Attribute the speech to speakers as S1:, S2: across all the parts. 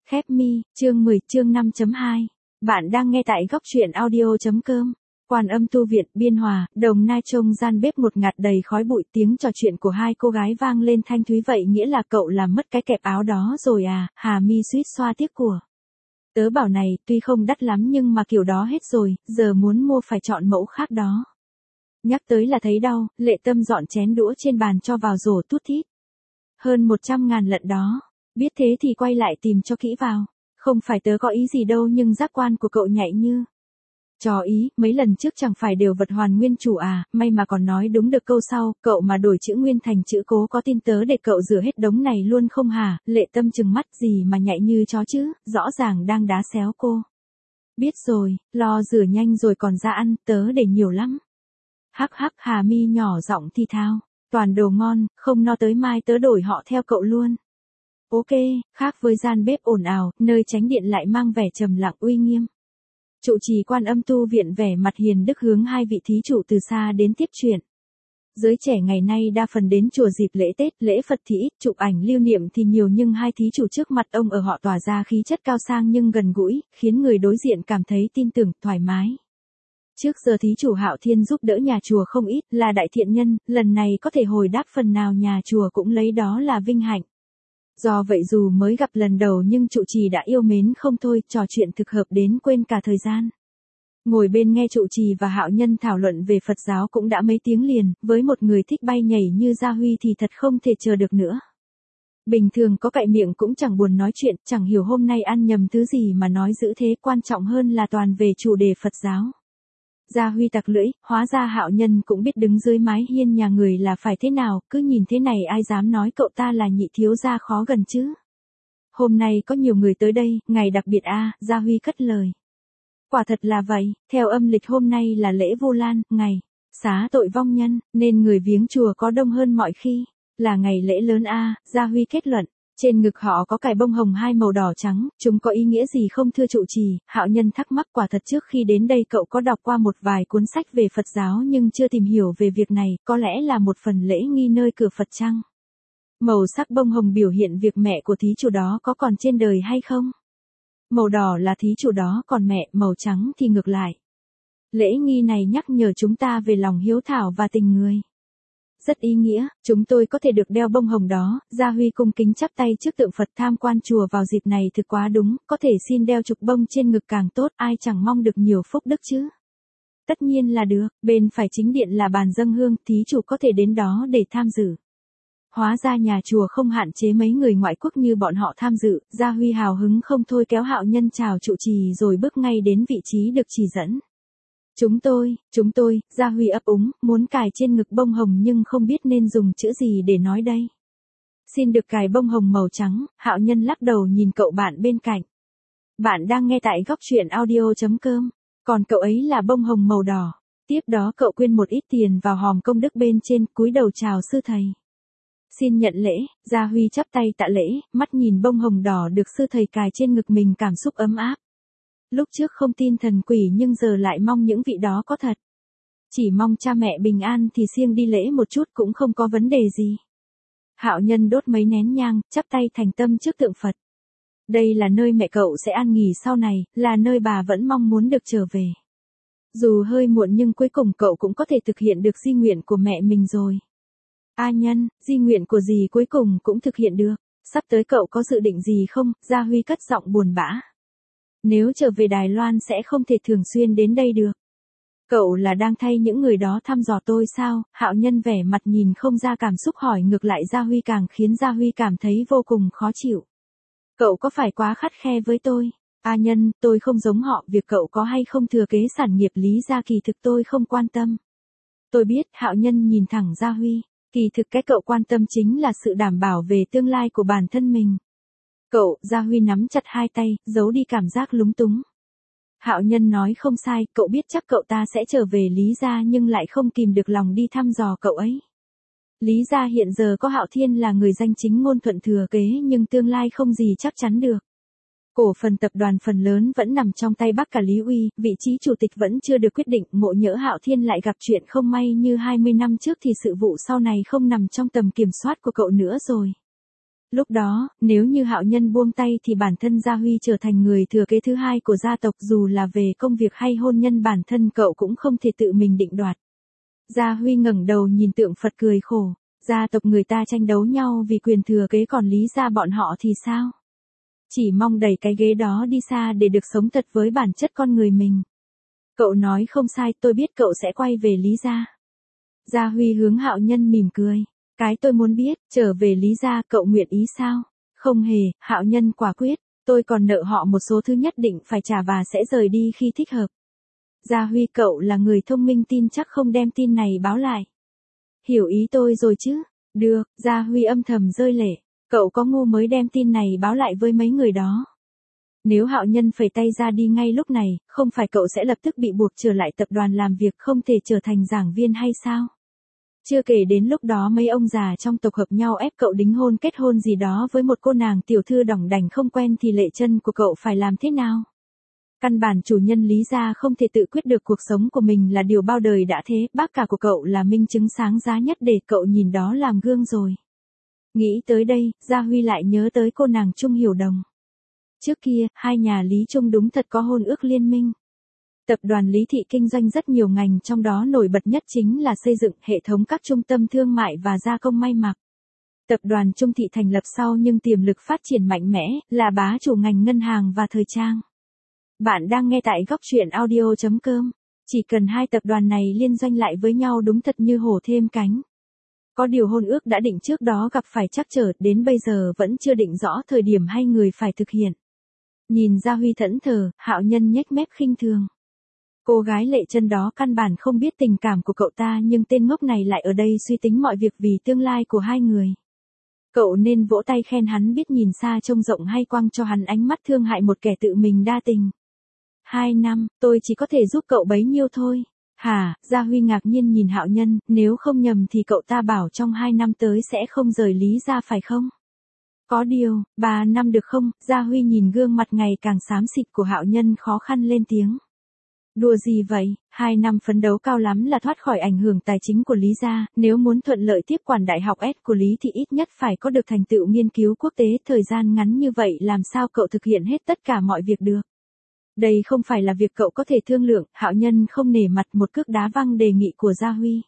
S1: Khép mi, chương 10, chương 5.2. Bạn đang nghe tại góc truyện audio.com. Quan Âm tu viện Biên Hòa, Đồng Nai trông gian bếp ngột ngạt đầy khói bụi, tiếng trò chuyện của hai cô gái vang lên thanh thúy. Vậy nghĩa là cậu làm mất cái kẹp áo đó rồi à? Hà Mi suýt xoa tiếc của. Tớ bảo này, tuy không đắt lắm nhưng mà kiểu đó hết rồi, giờ muốn mua phải chọn mẫu khác đó. Nhắc tới là thấy đau, Lệ Tâm dọn chén đũa trên bàn cho vào rổ tút thít. Hơn 100.000 lận đó. Biết thế thì quay lại tìm cho kỹ vào. Không phải tớ có ý gì đâu nhưng giác quan của cậu nhạy như. Chó ý, mấy lần trước chẳng phải đều vật hoàn nguyên chủ à, may mà còn nói đúng được câu sau, cậu mà đổi chữ nguyên thành chữ cố có tin tớ để cậu rửa hết đống này luôn không hả? Lệ Tâm trừng mắt, gì mà nhạy như chó chứ, rõ ràng đang đá xéo cô. Biết rồi, lo rửa nhanh rồi còn ra ăn, tớ để nhiều lắm. Hắc hắc, Hà Mi nhỏ giọng thi thao, toàn đồ ngon, không no tới mai tớ đổi họ theo cậu luôn. Ok, khác với gian bếp ồn ào, nơi tránh điện lại mang vẻ trầm lặng uy nghiêm. Trụ trì Quan Âm tu viện vẻ mặt hiền đức hướng hai vị thí chủ từ xa đến tiếp chuyện. Giới trẻ ngày nay đa phần đến chùa dịp lễ Tết, lễ Phật thì ít, chụp ảnh lưu niệm thì nhiều nhưng hai thí chủ trước mặt ông ở họ tỏa ra khí chất cao sang nhưng gần gũi, khiến người đối diện cảm thấy tin tưởng, thoải mái. Trước giờ thí chủ Hạo Thiên giúp đỡ nhà chùa không ít, là đại thiện nhân, lần này có thể hồi đáp phần nào nhà chùa cũng lấy đó là vinh hạnh. Do vậy dù mới gặp lần đầu nhưng trụ trì đã yêu mến không thôi, trò chuyện thực hợp đến quên cả thời gian. Ngồi bên nghe trụ trì và Hạo Nhân thảo luận về Phật giáo cũng đã mấy tiếng liền, với một người thích bay nhảy như Gia Huy thì thật không thể chờ được nữa. Bình thường có cạy miệng cũng chẳng buồn nói chuyện, chẳng hiểu hôm nay ăn nhầm thứ gì mà nói dữ thế, quan trọng hơn là toàn về chủ đề Phật giáo. Gia Huy tặc lưỡi, hóa ra Hạo Nhân cũng biết đứng dưới mái hiên nhà người là phải thế nào, cứ nhìn thế này ai dám nói cậu ta là nhị thiếu gia khó gần chứ. Hôm nay có nhiều người tới đây, ngày đặc biệt a, Gia Huy cất lời. Quả thật là vậy, theo âm lịch hôm nay là lễ Vu Lan, ngày xá tội vong nhân, nên người viếng chùa có đông hơn mọi khi, là ngày lễ lớn a, Gia Huy kết luận. Trên ngực họ có cài bông hồng hai màu đỏ trắng, chúng có ý nghĩa gì không thưa trụ trì? Hạo Nhân thắc mắc. Quả thật trước khi đến đây cậu có đọc qua một vài cuốn sách về Phật giáo nhưng chưa tìm hiểu về việc này, có lẽ là một phần lễ nghi nơi cửa Phật chăng? Màu sắc bông hồng biểu hiện việc mẹ của thí chủ đó có còn trên đời hay không? Màu đỏ là thí chủ đó còn mẹ, màu trắng thì ngược lại. Lễ nghi này nhắc nhở chúng ta về lòng hiếu thảo và tình người. Rất ý nghĩa, chúng tôi có thể được đeo bông hồng đó. Gia Huy cung kính chắp tay trước tượng Phật. Tham quan chùa vào dịp này thực quá đúng, có thể xin đeo trục bông trên ngực càng tốt, ai chẳng mong được nhiều phúc đức chứ. Tất nhiên là được, bên phải chính điện là bàn dâng hương, thí chủ có thể đến đó để tham dự. Hóa ra nhà chùa không hạn chế mấy người ngoại quốc như bọn họ tham dự. Gia Huy hào hứng không thôi kéo Hạo Nhân chào trụ trì rồi bước ngay đến vị trí được chỉ dẫn. Chúng tôi, Gia Huy ấp úng, muốn cài trên ngực bông hồng nhưng không biết nên dùng chữ gì để nói đây. Xin được cài bông hồng màu trắng. Hạo Nhân lắc đầu nhìn cậu bạn bên cạnh. Bạn đang nghe tại góc truyện audio.com, còn cậu ấy là bông hồng màu đỏ. Tiếp đó cậu quyên một ít tiền vào hòm công đức bên trên, cúi đầu chào sư thầy. Xin nhận lễ. Gia Huy chắp tay tạ lễ, mắt nhìn bông hồng đỏ được sư thầy cài trên ngực mình cảm xúc ấm áp. Lúc trước không tin thần quỷ nhưng giờ lại mong những vị đó có thật. Chỉ mong cha mẹ bình an thì siêng đi lễ một chút cũng không có vấn đề gì. Hạo Nhân đốt mấy nén nhang, chắp tay thành tâm trước tượng Phật. Đây là nơi mẹ cậu sẽ an nghỉ sau này, là nơi bà vẫn mong muốn được trở về. Dù hơi muộn nhưng cuối cùng cậu cũng có thể thực hiện được di nguyện của mẹ mình rồi. A Nhân, di nguyện của dì cuối cùng cũng thực hiện được. Sắp tới cậu có dự định gì không? Gia Huy cất giọng buồn bã. Nếu trở về Đài Loan sẽ không thể thường xuyên đến đây được. Cậu là đang thay những người đó thăm dò tôi sao? Hạo Nhân vẻ mặt nhìn không ra cảm xúc hỏi ngược lại Gia Huy, càng khiến Gia Huy cảm thấy vô cùng khó chịu. Cậu có phải quá khắt khe với tôi? A Nhân, tôi không giống họ, việc cậu có hay không thừa kế sản nghiệp Lý gia kỳ thực tôi không quan tâm. Tôi biết. Hạo Nhân nhìn thẳng Gia Huy, kỳ thực cái cậu quan tâm chính là sự đảm bảo về tương lai của bản thân mình. Cậu, Gia Huy nắm chặt hai tay, giấu đi cảm giác lúng túng. Hạo Nhân nói không sai, cậu biết chắc cậu ta sẽ trở về Lý gia nhưng lại không kìm được lòng đi thăm dò cậu ấy. Lý gia hiện giờ có Hạo Thiên là người danh chính ngôn thuận thừa kế nhưng tương lai không gì chắc chắn được. Cổ phần tập đoàn phần lớn vẫn nằm trong tay bác cả Lý Uy, vị trí chủ tịch vẫn chưa được quyết định, ngộ nhỡ Hạo Thiên lại gặp chuyện không may như 20 năm trước thì sự vụ sau này không nằm trong tầm kiểm soát của cậu nữa rồi. Lúc đó, nếu như Hạo Nhân buông tay thì bản thân Gia Huy trở thành người thừa kế thứ hai của gia tộc, dù là về công việc hay hôn nhân bản thân cậu cũng không thể tự mình định đoạt. Gia Huy ngẩng đầu nhìn tượng Phật cười khổ, gia tộc người ta tranh đấu nhau vì quyền thừa kế, còn Lý gia bọn họ thì sao? Chỉ mong đẩy cái ghế đó đi xa để được sống thật với bản chất con người mình. Cậu nói không sai, tôi biết cậu sẽ quay về Lý gia. Gia Huy hướng Hạo Nhân mỉm cười. Cái tôi muốn biết, trở về Lý gia cậu nguyện ý sao? Không hề, Hạo Nhân quả quyết, tôi còn nợ họ một số thứ nhất định phải trả và sẽ rời đi khi thích hợp. Gia Huy, cậu là người thông minh, tin chắc không đem tin này báo lại. Hiểu ý tôi rồi chứ? Được, Gia Huy âm thầm rơi lệ. Cậu có ngu mới đem tin này báo lại với mấy người đó. Nếu Hạo Nhân phẩy tay ra đi ngay lúc này, không phải cậu sẽ lập tức bị buộc trở lại tập đoàn làm việc, không thể trở thành giảng viên hay sao? Chưa kể đến lúc đó mấy ông già trong tộc hợp nhau ép cậu đính hôn kết hôn gì đó với một cô nàng tiểu thư đỏng đảnh không quen thì Lệ Chân của cậu phải làm thế nào? Căn bản chủ nhân Lý gia không thể tự quyết được cuộc sống của mình là điều bao đời đã thế, bác cả của cậu là minh chứng sáng giá nhất để cậu nhìn đó làm gương rồi. Nghĩ tới đây, Gia Huy lại nhớ tới cô nàng Trung Hiểu Đồng. Trước kia, hai nhà Lý Trung đúng thật có hôn ước liên minh. Tập đoàn Lý Thị kinh doanh rất nhiều ngành, trong đó nổi bật nhất chính là xây dựng hệ thống các trung tâm thương mại và gia công may mặc. Tập đoàn Trung Thị thành lập sau nhưng tiềm lực phát triển mạnh mẽ, là bá chủ ngành ngân hàng và thời trang. Bạn đang nghe tại góc truyện audio.com. Chỉ cần hai tập đoàn này liên doanh lại với nhau đúng thật như hổ thêm cánh. Có điều hôn ước đã định trước đó gặp phải trắc trở, đến bây giờ vẫn chưa định rõ thời điểm hay người phải thực hiện. Nhìn Gia Huy thẫn thờ, Hạo Nhân nhếch mép khinh thường. Cô gái Lệ Chân đó căn bản không biết tình cảm của cậu ta, nhưng tên ngốc này lại ở đây suy tính mọi việc vì tương lai của hai người. Cậu nên vỗ tay khen hắn biết nhìn xa trông rộng hay quăng cho hắn ánh mắt thương hại một kẻ tự mình đa tình. 2 năm, tôi chỉ có thể giúp cậu bấy nhiêu thôi. Hả? Gia Huy ngạc nhiên nhìn Hạo Nhân, nếu không nhầm thì cậu ta bảo trong 2 năm tới sẽ không rời Lý gia phải không? Có điều, 3 năm được không? Gia Huy nhìn gương mặt ngày càng xám xịt của Hạo Nhân khó khăn lên tiếng. Đùa gì vậy, 2 năm phấn đấu cao lắm là thoát khỏi ảnh hưởng tài chính của Lý gia, nếu muốn thuận lợi tiếp quản đại học S của Lý thì ít nhất phải có được thành tựu nghiên cứu quốc tế, thời gian ngắn như vậy làm sao cậu thực hiện hết tất cả mọi việc được. Đây không phải là việc cậu có thể thương lượng, Hạo Nhân không nể mặt một cước đá văng đề nghị của Gia Huy.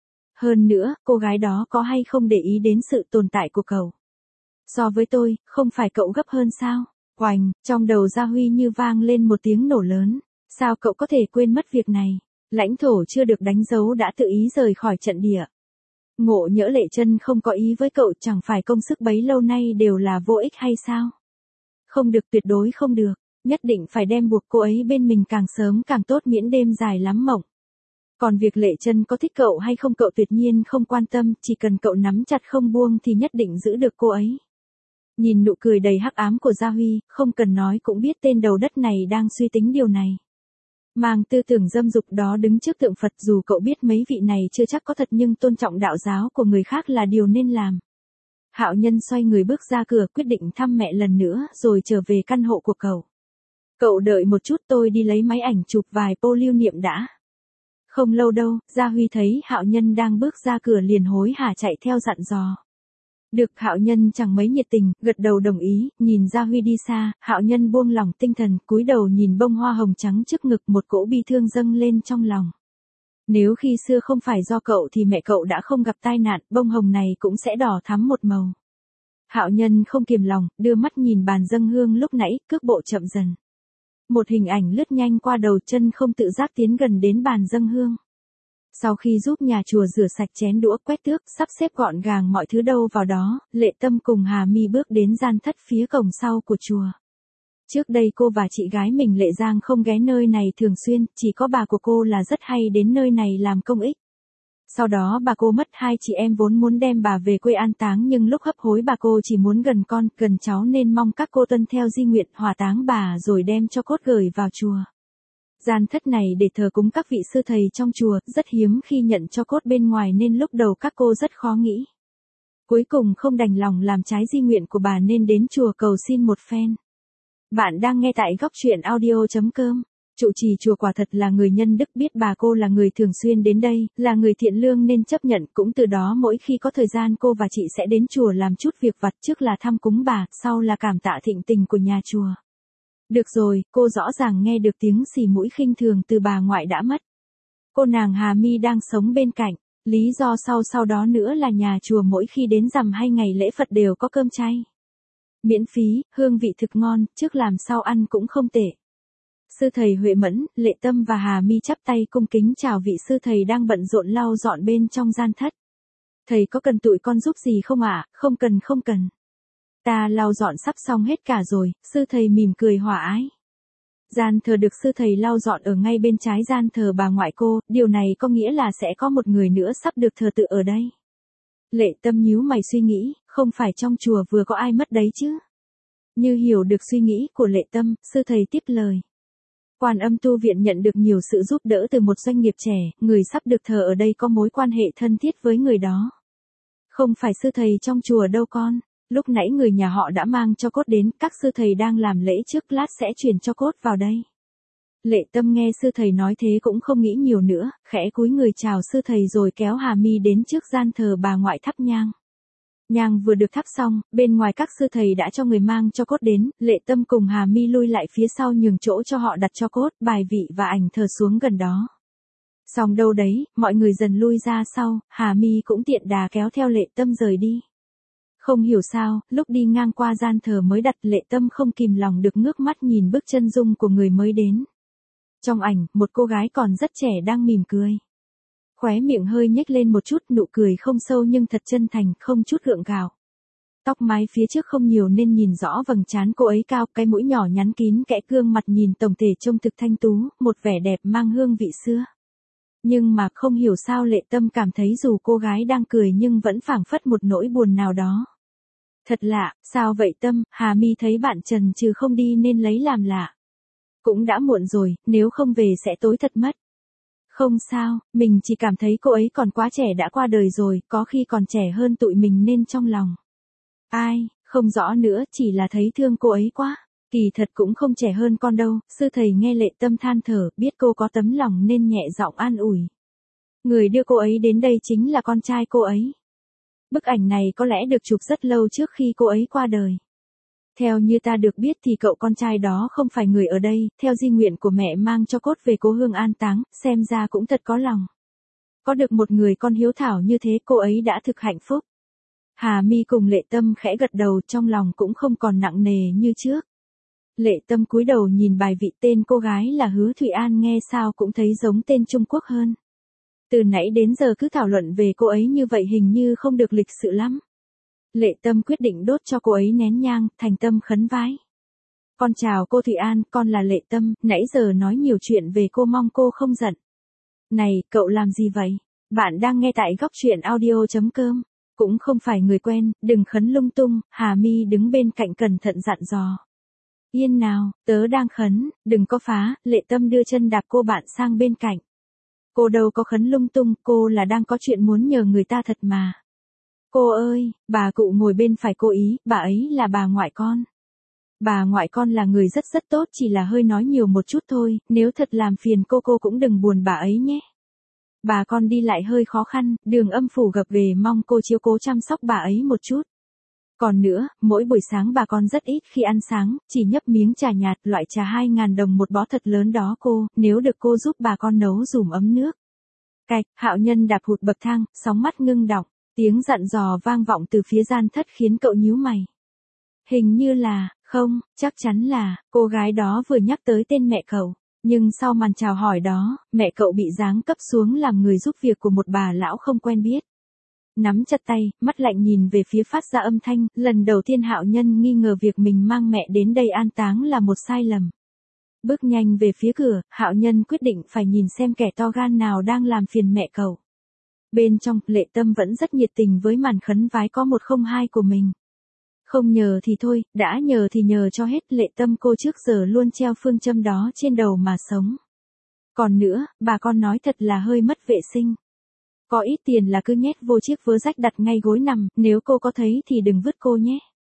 S1: Hơn nữa, cô gái đó có hay không để ý đến sự tồn tại của cậu. So với tôi, không phải cậu gấp hơn sao? Oành, trong đầu Gia Huy như vang lên một tiếng nổ lớn. Sao cậu có thể quên mất việc này? Lãnh thổ chưa được đánh dấu đã tự ý rời khỏi trận địa. Ngộ nhỡ Lệ Chân không có ý với cậu, chẳng phải công sức bấy lâu nay đều là vô ích hay sao? Không được, tuyệt đối không được. Nhất định phải đem buộc cô ấy bên mình càng sớm càng tốt, miễn đêm dài lắm mộng. Còn việc Lệ Chân có thích cậu hay không cậu tuyệt nhiên không quan tâm, chỉ cần cậu nắm chặt không buông thì nhất định giữ được cô ấy. Nhìn nụ cười đầy hắc ám của Gia Huy, không cần nói cũng biết tên đầu đất này đang suy tính điều này. Mang tư tưởng dâm dục đó đứng trước tượng Phật, dù cậu biết mấy vị này chưa chắc có thật nhưng tôn trọng đạo giáo của người khác là điều nên làm. Hạo Nhân xoay người bước ra cửa, quyết định thăm mẹ lần nữa rồi trở về căn hộ của cậu. Cậu đợi một chút, tôi đi lấy máy ảnh chụp vài pô lưu niệm đã. Không lâu đâu, Gia Huy thấy Hạo Nhân đang bước ra cửa liền hối hả chạy theo dặn dò. Được, Hạo Nhân chẳng mấy nhiệt tình, gật đầu đồng ý, nhìn Gia Huy đi xa, Hạo Nhân buông lỏng tinh thần, cúi đầu nhìn bông hoa hồng trắng trước ngực, một cỗ bi thương dâng lên trong lòng. Nếu khi xưa không phải do cậu thì mẹ cậu đã không gặp tai nạn, bông hồng này cũng sẽ đỏ thắm một màu. Hạo Nhân không kiềm lòng, đưa mắt nhìn bàn dâng hương lúc nãy, cước bộ chậm dần. Một hình ảnh lướt nhanh qua đầu, chân không tự giác tiến gần đến bàn dâng hương. Sau khi giúp nhà chùa rửa sạch chén đũa, quét tước, sắp xếp gọn gàng mọi thứ đâu vào đó, Lệ Tâm cùng Hà Mi bước đến gian thất phía cổng sau của chùa. Trước đây cô và chị gái mình Lệ Giang không ghé nơi này thường xuyên, chỉ có bà của cô là rất hay đến nơi này làm công ích. Sau đó bà cô mất, hai chị em vốn muốn đem bà về quê an táng nhưng lúc hấp hối bà cô chỉ muốn gần con, gần cháu nên mong các cô tuân theo di nguyện hỏa táng bà rồi đem cho cốt gửi vào chùa. Gian thất này để thờ cúng các vị sư thầy trong chùa, rất hiếm khi nhận cho cốt bên ngoài nên lúc đầu các cô rất khó nghĩ. Cuối cùng không đành lòng làm trái di nguyện của bà nên đến chùa cầu xin một phen. Bạn đang nghe tại góc truyện audio.com. Trụ trì chùa quả thật là người nhân đức, biết bà cô là người thường xuyên đến đây, là người thiện lương nên chấp nhận, cũng từ đó mỗi khi có thời gian cô và chị sẽ đến chùa làm chút việc vặt, trước là thăm cúng bà, sau là cảm tạ thịnh tình của nhà chùa. Được rồi, cô rõ ràng nghe được tiếng xì mũi khinh thường từ bà ngoại đã mất. Cô nàng Hà My đang sống bên cạnh, lý do sau đó nữa là nhà chùa mỗi khi đến rằm hay ngày lễ Phật đều có cơm chay. Miễn phí, hương vị thực ngon, trước làm sau ăn cũng không tệ. Sư thầy Huệ Mẫn, Lệ Tâm và Hà My chắp tay cung kính chào vị sư thầy đang bận rộn lau dọn bên trong gian thất. Thầy có cần tụi con giúp gì không ạ? Không cần. Ta lau dọn sắp xong hết cả rồi, sư thầy mỉm cười hòa ái. Gian thờ được sư thầy lau dọn ở ngay bên trái gian thờ bà ngoại cô, điều này có nghĩa là sẽ có một người nữa sắp được thờ tự ở đây. Lệ Tâm nhíu mày suy nghĩ, không phải trong chùa vừa có ai mất đấy chứ? Như hiểu được suy nghĩ của Lệ Tâm, sư thầy tiếp lời. Quan Âm tu viện nhận được nhiều sự giúp đỡ từ một doanh nghiệp trẻ, người sắp được thờ ở đây có mối quan hệ thân thiết với người đó. Không phải sư thầy trong chùa đâu con, lúc nãy người nhà họ đã mang cho cốt đến, các sư thầy đang làm lễ trước, lát sẽ chuyển cho cốt vào đây. Lệ Tâm nghe sư thầy nói thế cũng không nghĩ nhiều nữa, khẽ cúi người chào sư thầy rồi kéo Hà My đến trước gian thờ bà ngoại thắp nhang. Nhang vừa được thắp xong, bên ngoài các sư thầy đã cho người mang cho cốt đến, Lệ Tâm cùng Hà My lui lại phía sau nhường chỗ cho họ đặt cho cốt, bài vị và ảnh thờ xuống gần đó. Xong đâu đấy, mọi người dần lui ra sau, Hà My cũng tiện đà kéo theo Lệ Tâm rời đi. Không hiểu sao, lúc đi ngang qua gian thờ mới đặt, Lệ Tâm không kìm lòng được ngước mắt nhìn bức chân dung của người mới đến. Trong ảnh, một cô gái còn rất trẻ đang mỉm cười. Khóe miệng hơi nhếch lên một chút, nụ cười không sâu nhưng thật chân thành, không chút gượng gạo. Tóc mái phía trước không nhiều nên nhìn rõ vầng trán cô ấy cao, cái mũi nhỏ nhắn kín kẽ, gương mặt nhìn tổng thể trông thực thanh tú, một vẻ đẹp mang hương vị xưa. Nhưng mà không hiểu sao Lệ Tâm cảm thấy dù cô gái đang cười nhưng vẫn phảng phất một nỗi buồn nào đó. Thật lạ, sao vậy Tâm? Hà My thấy bạn chần chừ không đi nên lấy làm lạ. Cũng đã muộn rồi, nếu không về sẽ tối thật mất. Không sao, mình chỉ cảm thấy cô ấy còn quá trẻ đã qua đời rồi, có khi còn trẻ hơn tụi mình nên trong lòng. Ai, không rõ nữa, chỉ là thấy thương cô ấy quá. Kỳ thật cũng không trẻ hơn con đâu, sư thầy nghe Lệ Tâm than thở, biết cô có tấm lòng nên nhẹ giọng an ủi. Người đưa cô ấy đến đây chính là con trai cô ấy. Bức ảnh này có lẽ được chụp rất lâu trước khi cô ấy qua đời. Theo như ta được biết thì cậu con trai đó không phải người ở đây, theo di nguyện của mẹ mang cho cốt về cố hương an táng, xem ra cũng thật có lòng. Có được một người con hiếu thảo như thế cô ấy đã thực hạnh phúc. Hà My cùng Lệ Tâm khẽ gật đầu, trong lòng cũng không còn nặng nề như trước. Lệ Tâm cúi đầu nhìn bài vị, tên cô gái là Hứa Thụy An, nghe sao cũng thấy giống tên Trung Quốc hơn. Từ nãy đến giờ cứ thảo luận về cô ấy như vậy hình như không được lịch sự lắm. Lệ Tâm quyết định đốt cho cô ấy nén nhang, thành tâm khấn vái. Con chào cô Thụy An, con là Lệ Tâm, nãy giờ nói nhiều chuyện về cô, mong cô không giận. Này, cậu làm gì vậy? Bạn đang nghe tại góc truyện audio.com. Cũng không phải người quen, đừng khấn lung tung, Hà My đứng bên cạnh cẩn thận dặn dò. Yên nào, tớ đang khấn, đừng có phá, Lệ Tâm đưa chân đạp cô bạn sang bên cạnh. Cô đâu có khấn lung tung, cô là đang có chuyện muốn nhờ người ta thật mà. Cô ơi, bà cụ ngồi bên phải cô ý, bà ấy là bà ngoại con. Bà ngoại con là người rất tốt, chỉ là hơi nói nhiều một chút thôi, nếu thật làm phiền cô cũng đừng buồn bà ấy nhé. Bà con đi lại hơi khó khăn, đường âm phủ gập về, mong cô chiếu cố chăm sóc bà ấy một chút. Còn nữa, mỗi buổi sáng bà con rất ít khi ăn sáng, chỉ nhấp miếng trà nhạt, loại trà 2.000 đồng một bó thật lớn đó cô, nếu được cô giúp bà con nấu dùm ấm nước. Cạch, Hạo Nhân đạp hụt bậc thang, sóng mắt ngưng đọng, tiếng dặn dò vang vọng từ phía gian thất khiến cậu nhíu mày. Hình như là, không, chắc chắn là, cô gái đó vừa nhắc tới tên mẹ cậu. Nhưng sau màn chào hỏi đó, mẹ cậu bị giáng cấp xuống làm người giúp việc của một bà lão không quen biết. Nắm chặt tay, mắt lạnh nhìn về phía phát ra âm thanh, lần đầu tiên Hạo Nhân nghi ngờ việc mình mang mẹ đến đây an táng là một sai lầm. Bước nhanh về phía cửa, Hạo Nhân quyết định phải nhìn xem kẻ to gan nào đang làm phiền mẹ cậu. Bên trong, Lệ Tâm vẫn rất nhiệt tình với màn khấn vái có 102 của mình. Không nhờ thì thôi, đã nhờ thì nhờ cho hết, Lệ Tâm cô trước giờ luôn treo phương châm đó trên đầu mà sống. Còn nữa, bà con nói thật là hơi mất vệ sinh. Có ít tiền là cứ nhét vô chiếc vớ rách đặt ngay gối nằm, nếu cô có thấy thì đừng vứt cô nhé.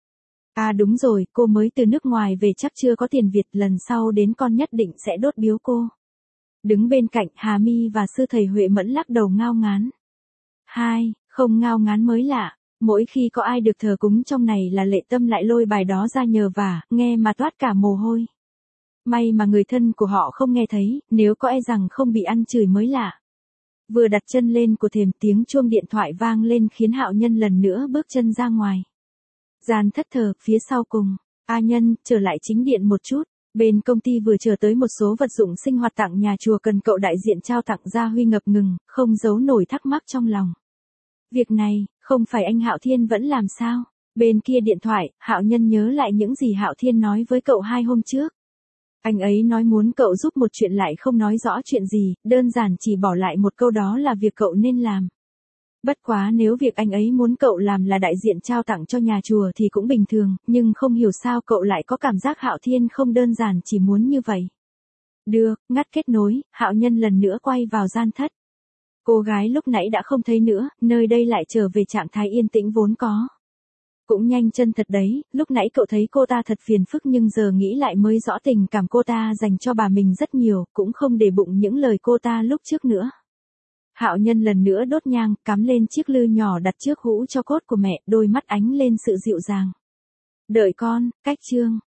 S1: À đúng rồi, cô mới từ nước ngoài về chắc chưa có tiền Việt, lần sau đến con nhất định sẽ đốt biếu cô. Đứng bên cạnh Hà My và sư thầy Huệ Mẫn lắc đầu ngao ngán. Hai, không ngao ngán mới lạ, mỗi khi có ai được thờ cúng trong này là Lệ Tâm lại lôi bài đó ra nhờ vả, nghe mà toát cả mồ hôi. May mà người thân của họ không nghe thấy, nếu có e rằng không bị ăn chửi mới lạ. Vừa đặt chân lên của thềm, tiếng chuông điện thoại vang lên khiến Hạo Nhân lần nữa bước chân ra ngoài. Gian thất thờ, phía sau cùng, A Nhân, trở lại chính điện một chút, bên công ty vừa chờ tới một số vật dụng sinh hoạt tặng nhà chùa cần cậu đại diện trao tặng. Gia Huy ngập ngừng, không giấu nổi thắc mắc trong lòng. Việc này, không phải anh Hạo Thiên vẫn làm sao? Bên kia điện thoại, Hạo Nhân nhớ lại những gì Hạo Thiên nói với cậu 2 hôm trước. Anh ấy nói muốn cậu giúp một chuyện lại không nói rõ chuyện gì, đơn giản chỉ bỏ lại một câu đó là việc cậu nên làm. Bất quá nếu việc anh ấy muốn cậu làm là đại diện trao tặng cho nhà chùa thì cũng bình thường, nhưng không hiểu sao cậu lại có cảm giác Hạo Thiên không đơn giản chỉ muốn như vậy. Được, ngắt kết nối, Hạo Nhân lần nữa quay vào gian thất. Cô gái lúc nãy đã không thấy nữa, nơi đây lại trở về trạng thái yên tĩnh vốn có. Cũng nhanh chân thật đấy, lúc nãy cậu thấy cô ta thật phiền phức nhưng giờ nghĩ lại mới rõ tình cảm cô ta dành cho bà mình rất nhiều, cũng không để bụng những lời cô ta lúc trước nữa. Hạo Nhân lần nữa đốt nhang, cắm lên chiếc lư nhỏ đặt trước hũ cho cốt của mẹ, đôi mắt ánh lên sự dịu dàng. Đợi con, cách chương.